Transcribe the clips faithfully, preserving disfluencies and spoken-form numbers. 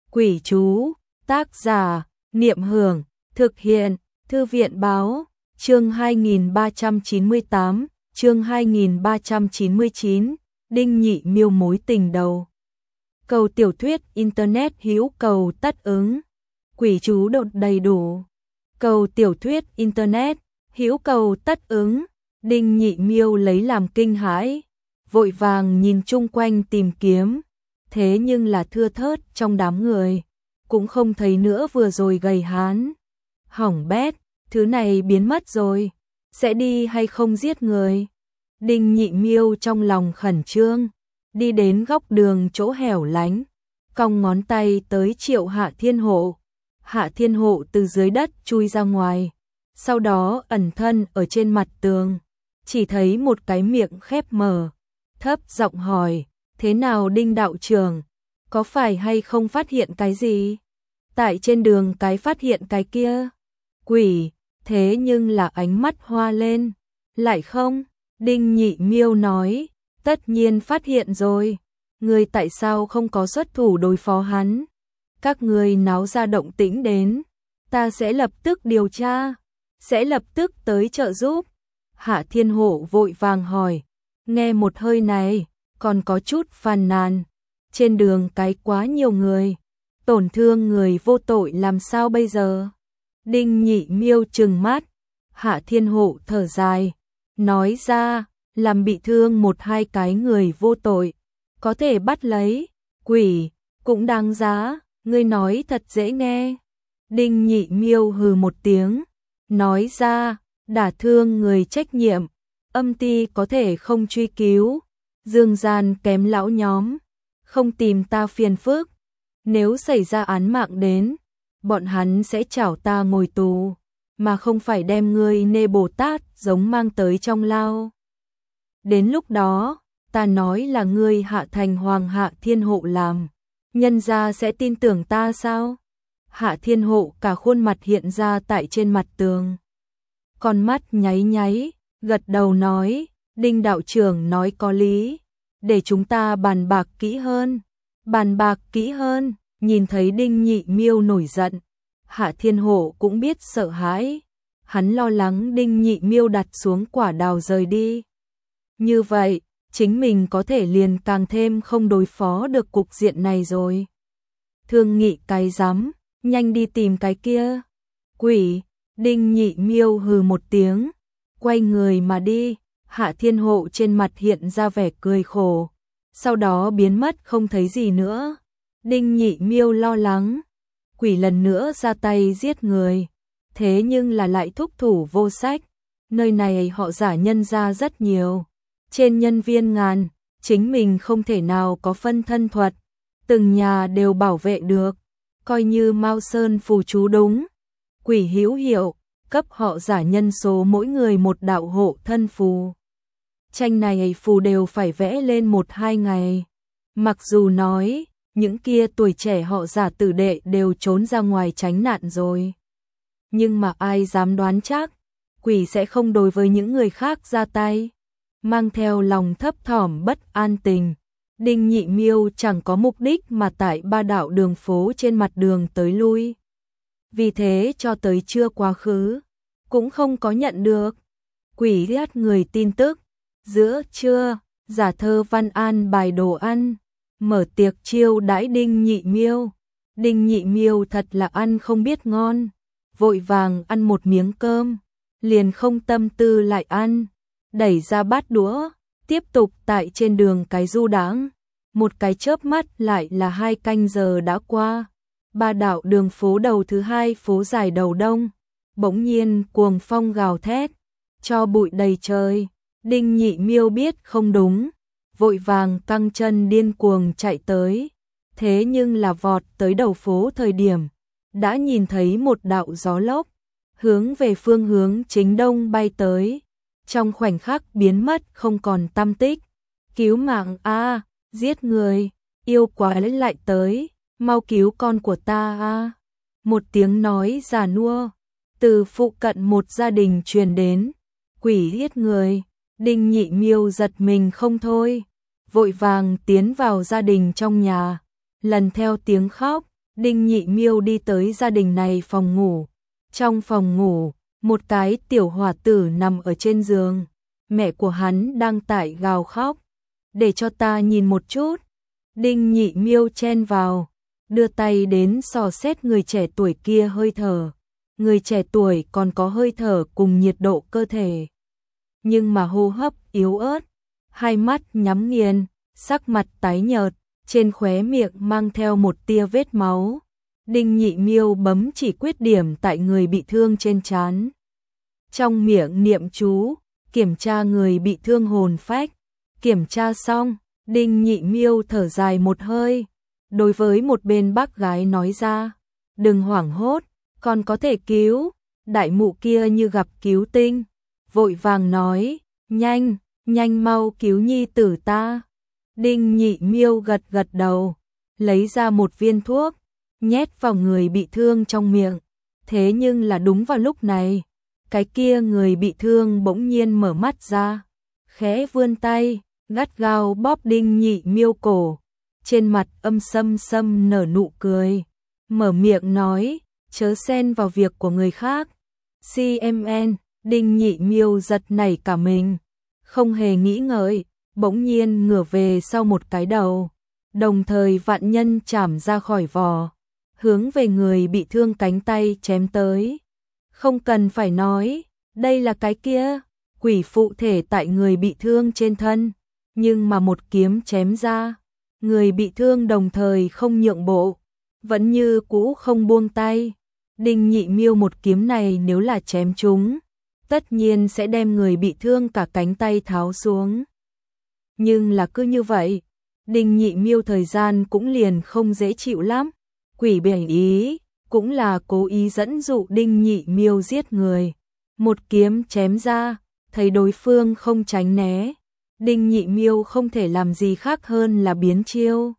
Quỷ chú, tác giả, Niệm Hưởng, thực hiện, Thư viện báo, chương hai nghìn ba trăm chín mươi tám, chương hai nghìn ba trăm chín mươi chín, Đinh Nhị Miêu mối tình đầu. Cầu tiểu thuyết Internet hữu cầu tất ứng, quỷ chú đột đầy đủ. Cầu tiểu thuyết Internet, hữu cầu tất ứng, Đinh Nhị Miêu lấy làm kinh hãi, vội vàng nhìn chung quanh tìm kiếm, thế nhưng là thưa thớt trong đám người, cũng không thấy nữa vừa rồi gầy hán. Hỏng bét, thứ này biến mất rồi, sẽ đi hay không giết người? Đinh Nhị Miêu trong lòng khẩn trương, đi đến góc đường chỗ hẻo lánh, cong ngón tay tới triệu Hạ Thiên Hộ. Hạ Thiên Hộ từ dưới đất chui ra ngoài, sau đó ẩn thân ở trên mặt tường, chỉ thấy một cái miệng khép mở, thấp giọng hỏi, thế nào Đinh đạo trưởng, có phải hay không phát hiện cái gì? Tại trên đường cái phát hiện cái kia, quỷ, thế nhưng là ánh mắt hoa lên, lại không? Đinh Nhị Miêu nói, tất nhiên phát hiện rồi, người tại sao không có xuất thủ đối phó hắn? Các người náo ra động tĩnh đến, ta sẽ lập tức điều tra, sẽ lập tức tới trợ giúp. Hạ Thiên Hộ vội vàng hỏi, nghe một hơi này, còn có chút phàn nàn, trên đường cái quá nhiều người, tổn thương người vô tội làm sao bây giờ? Đinh Nhị Miêu trừng mắt, Hạ Thiên Hộ thở dài, nói ra, làm bị thương một hai cái người vô tội, có thể bắt lấy, quỷ, cũng đáng giá, ngươi nói thật dễ nghe. Đinh Nhị Miêu hừ một tiếng, nói ra, đả thương người trách nhiệm, âm ty có thể không truy cứu, dương gian kém lão nhóm, không tìm ta phiền phức, nếu xảy ra án mạng đến, bọn hắn sẽ chảo ta ngồi tù, mà không phải đem ngươi nê Bồ Tát giống mang tới trong lao. Đến lúc đó, ta nói là ngươi Hạ Thành Hoàng Hạ Thiên Hộ làm, nhân gia sẽ tin tưởng ta sao? Hạ Thiên Hộ cả khuôn mặt hiện ra tại trên mặt tường, con mắt nháy nháy, gật đầu nói, Đinh đạo trưởng nói có lý, để chúng ta bàn bạc kỹ hơn, bàn bạc kỹ hơn. Nhìn thấy Đinh Nhị Miêu nổi giận, Hạ Thiên Hộ cũng biết sợ hãi, hắn lo lắng Đinh Nhị Miêu đặt xuống quả đào rời đi. Như vậy, chính mình có thể liền càng thêm không đối phó được cục diện này rồi. Thương nghị cái rắm, nhanh đi tìm cái kia. Quỷ, Đinh Nhị Miêu hừ một tiếng, quay người mà đi. Hạ Thiên Hộ trên mặt hiện ra vẻ cười khổ, sau đó biến mất không thấy gì nữa. Đinh Nhị Miêu lo lắng, quỷ lần nữa ra tay giết người, thế nhưng là lại thúc thủ vô sách, nơi này họ giả nhân ra rất nhiều, trên nhân viên ngàn, chính mình không thể nào có phân thân thuật, từng nhà đều bảo vệ được, coi như Mao Sơn phù chú đúng, quỷ hữu hiệu, cấp họ giả nhân số mỗi người một đạo hộ thân phù. Tranh này phù đều phải vẽ lên một hai ngày, mặc dù nói những kia tuổi trẻ họ giả tử đệ đều trốn ra ngoài tránh nạn rồi. Nhưng mà ai dám đoán chắc, quỷ sẽ không đối với những người khác ra tay. Mang theo lòng thấp thỏm bất an tình, Đinh Nhị Miêu chẳng có mục đích mà tại ba đạo đường phố trên mặt đường tới lui. Vì thế cho tới trưa quá khứ, cũng không có nhận được quỷ ghét người tin tức. Giữa trưa, giả thơ văn an bài đồ ăn, mở tiệc chiêu đãi Đinh Nhị Miêu. Đinh Nhị Miêu thật là ăn không biết ngon, vội vàng ăn một miếng cơm, liền không tâm tư lại ăn, đẩy ra bát đũa, tiếp tục tại trên đường cái du đãng. Một cái chớp mắt lại là hai canh giờ đã qua. Ba đạo đường phố đầu thứ hai phố dài đầu đông, bỗng nhiên cuồng phong gào thét, cho bụi đầy trời. Đinh Nhị Miêu biết không đúng, vội vàng căng chân điên cuồng chạy tới, thế nhưng là vọt tới đầu phố thời điểm, đã nhìn thấy một đạo gió lốc, hướng về phương hướng chính đông bay tới, trong khoảnh khắc biến mất không còn tăm tích. Cứu mạng a, giết người, yêu quái lại tới, mau cứu con của ta a. Một tiếng nói già nua, từ phụ cận một gia đình truyền đến, quỷ giết người. Đinh Nhị Miêu giật mình không thôi, vội vàng tiến vào gia đình trong nhà, lần theo tiếng khóc, Đinh Nhị Miêu đi tới gia đình này phòng ngủ. Trong phòng ngủ, một cái tiểu hỏa tử nằm ở trên giường. Mẹ của hắn đang tại gào khóc. Để cho ta nhìn một chút. Đinh Nhị Miêu chen vào, đưa tay đến dò xét người trẻ tuổi kia hơi thở. Người trẻ tuổi còn có hơi thở cùng nhiệt độ cơ thể. Nhưng mà hô hấp yếu ớt, hai mắt nhắm nghiền, sắc mặt tái nhợt, trên khóe miệng mang theo một tia vết máu. Đinh Nhị Miêu bấm chỉ quyết điểm tại người bị thương trên trán. Trong miệng niệm chú, kiểm tra người bị thương hồn phách. Kiểm tra xong, Đinh Nhị Miêu thở dài một hơi. Đối với một bên bác gái nói ra, đừng hoảng hốt, còn có thể cứu. Đại mụ kia như gặp cứu tinh, vội vàng nói, nhanh, nhanh mau cứu nhi tử ta. Đinh Nhị Miêu gật gật đầu, lấy ra một viên thuốc, nhét vào người bị thương trong miệng. Thế nhưng là đúng vào lúc này, cái kia người bị thương bỗng nhiên mở mắt ra, khẽ vươn tay, gắt gao bóp Đinh Nhị Miêu cổ, trên mặt âm sâm sâm nở nụ cười, mở miệng nói, chớ xen vào việc của người khác. xê em en, Đinh Nhị Miêu giật nảy cả mình, không hề nghĩ ngợi, bỗng nhiên ngửa về sau một cái đầu, đồng thời vạn nhân chảm ra khỏi vỏ, hướng về người bị thương cánh tay chém tới. Không cần phải nói, đây là cái kia, quỷ phụ thể tại người bị thương trên thân, nhưng mà một kiếm chém ra, người bị thương đồng thời không nhượng bộ, vẫn như cũ không buông tay. Đinh Nhị Miêu một kiếm này nếu là chém trúng, tất nhiên sẽ đem người bị thương cả cánh tay tháo xuống. Nhưng là cứ như vậy, Đinh Nhị Miêu thời gian cũng liền không dễ chịu lắm. Quỷ bảy ý, cũng là cố ý dẫn dụ Đinh Nhị Miêu giết người. Một kiếm chém ra, thấy đối phương không tránh né, Đinh Nhị Miêu không thể làm gì khác hơn là biến chiêu.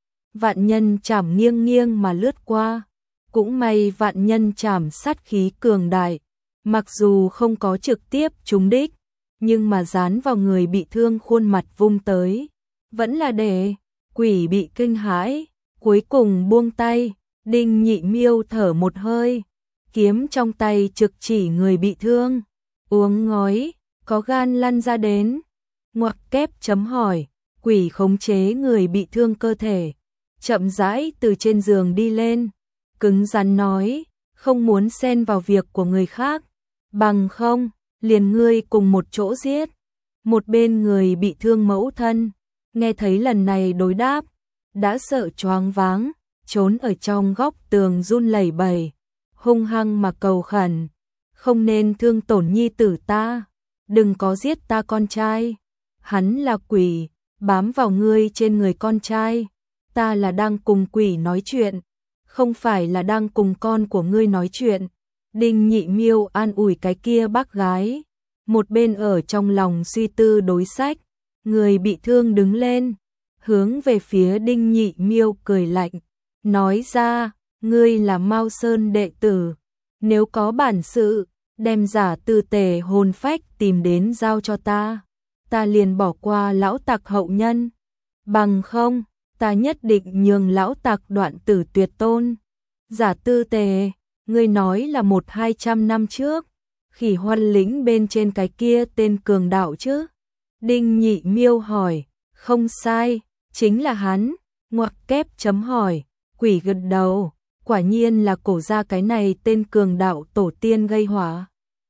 Vạn nhân chảm nghiêng nghiêng mà lướt qua, cũng may vạn nhân chảm sát khí cường đại, mặc dù không có trực tiếp trúng đích, nhưng mà dán vào người bị thương khuôn mặt vung tới, vẫn là để quỷ bị kinh hãi, cuối cùng buông tay. Đinh Nhị Miêu thở một hơi, kiếm trong tay trực chỉ người bị thương, uống ngói, có gan lăn ra đến. Ngoặc kép chấm hỏi, quỷ khống chế người bị thương cơ thể, chậm rãi từ trên giường đi lên, cứng rắn nói, không muốn xen vào việc của người khác, bằng không, liền ngươi cùng một chỗ giết. Một bên người bị thương mẫu thân, nghe thấy lần này đối đáp, đã sợ choáng váng, trốn ở trong góc tường run lẩy bẩy, hung hăng mà cầu khẩn, không nên thương tổn nhi tử ta, đừng có giết ta con trai. Hắn là quỷ, bám vào ngươi trên người con trai, ta là đang cùng quỷ nói chuyện, không phải là đang cùng con của ngươi nói chuyện. Đinh Nhị Miêu an ủi cái kia bác gái, một bên ở trong lòng suy tư đối sách. Người bị thương đứng lên, hướng về phía Đinh Nhị Miêu cười lạnh, nói ra, ngươi là Mao Sơn đệ tử, nếu có bản sự, đem giả tư tề hồn phách tìm đến giao cho ta, ta liền bỏ qua lão tặc hậu nhân, bằng không, ta nhất định nhường lão tặc đoạn tử tuyệt tôn. Giả tư tề, ngươi nói là một hai trăm năm trước, Khỉ Hoan lĩnh bên trên cái kia tên cường đạo chứ? Đinh Nhị Miêu hỏi, không sai, chính là hắn. Ngoặc kép chấm hỏi, quỷ gật đầu, quả nhiên là cổ ra cái này tên cường đạo tổ tiên gây họa.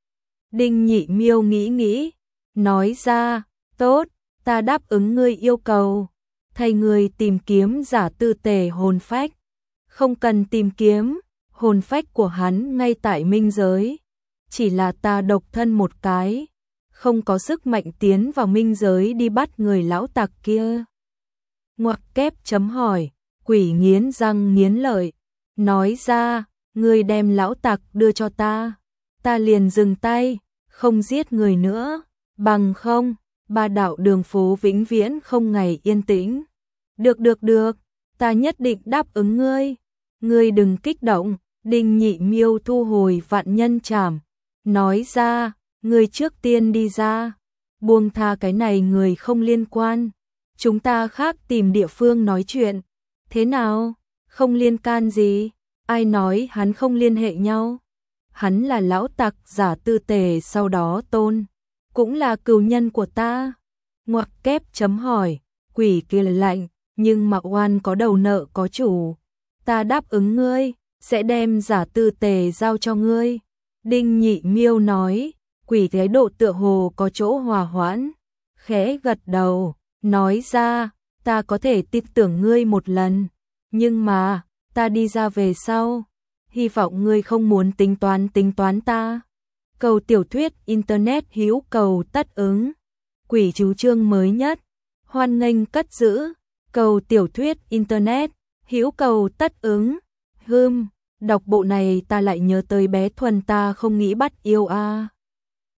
Đinh Nhị Miêu nghĩ nghĩ, nói ra, tốt, ta đáp ứng ngươi yêu cầu, thay ngươi tìm kiếm giả tư tề hồn phách. Không cần tìm kiếm, hồn phách của hắn ngay tại minh giới, chỉ là ta độc thân một cái, không có sức mạnh tiến vào minh giới đi bắt người lão tặc kia. Ngoặc kép chấm hỏi, quỷ nghiến răng nghiến lợi, nói ra, ngươi đem lão tặc đưa cho ta, ta liền dừng tay, không giết người nữa, bằng không, ba đạo đường phố vĩnh viễn không ngày yên tĩnh. Được được được, ta nhất định đáp ứng ngươi, ngươi đừng kích động. Đinh Nhị Miêu thu hồi vạn nhân trảm, nói ra, ngươi trước tiên đi ra, buông tha cái này người không liên quan, chúng ta khác tìm địa phương nói chuyện, thế nào? Không liên can gì, ai nói hắn không liên hệ nhau. Hắn là lão tặc giả tư tề sau đó tôn, cũng là cừu nhân của ta. Ngoặc kép chấm hỏi, quỷ kia lạnh, nhưng Mạc Oan có đầu nợ có chủ. Ta đáp ứng ngươi, sẽ đem giả tư tề giao cho ngươi. Đinh Nhị Miêu nói, quỷ thái độ tựa hồ có chỗ hòa hoãn. Khẽ gật đầu, nói ra, ta có thể tin tưởng ngươi một lần. Nhưng mà, ta đi ra về sau. Hy vọng ngươi không muốn tính toán tính toán ta. Cầu tiểu thuyết Internet hữu cầu tất ứng. Quỷ chú chương mới nhất. Hoan nghênh cất giữ. Cầu tiểu thuyết Internet hữu cầu tất ứng. Hưm, đọc bộ này ta lại nhớ tới bé Thuần ta không nghĩ bắt yêu a. À.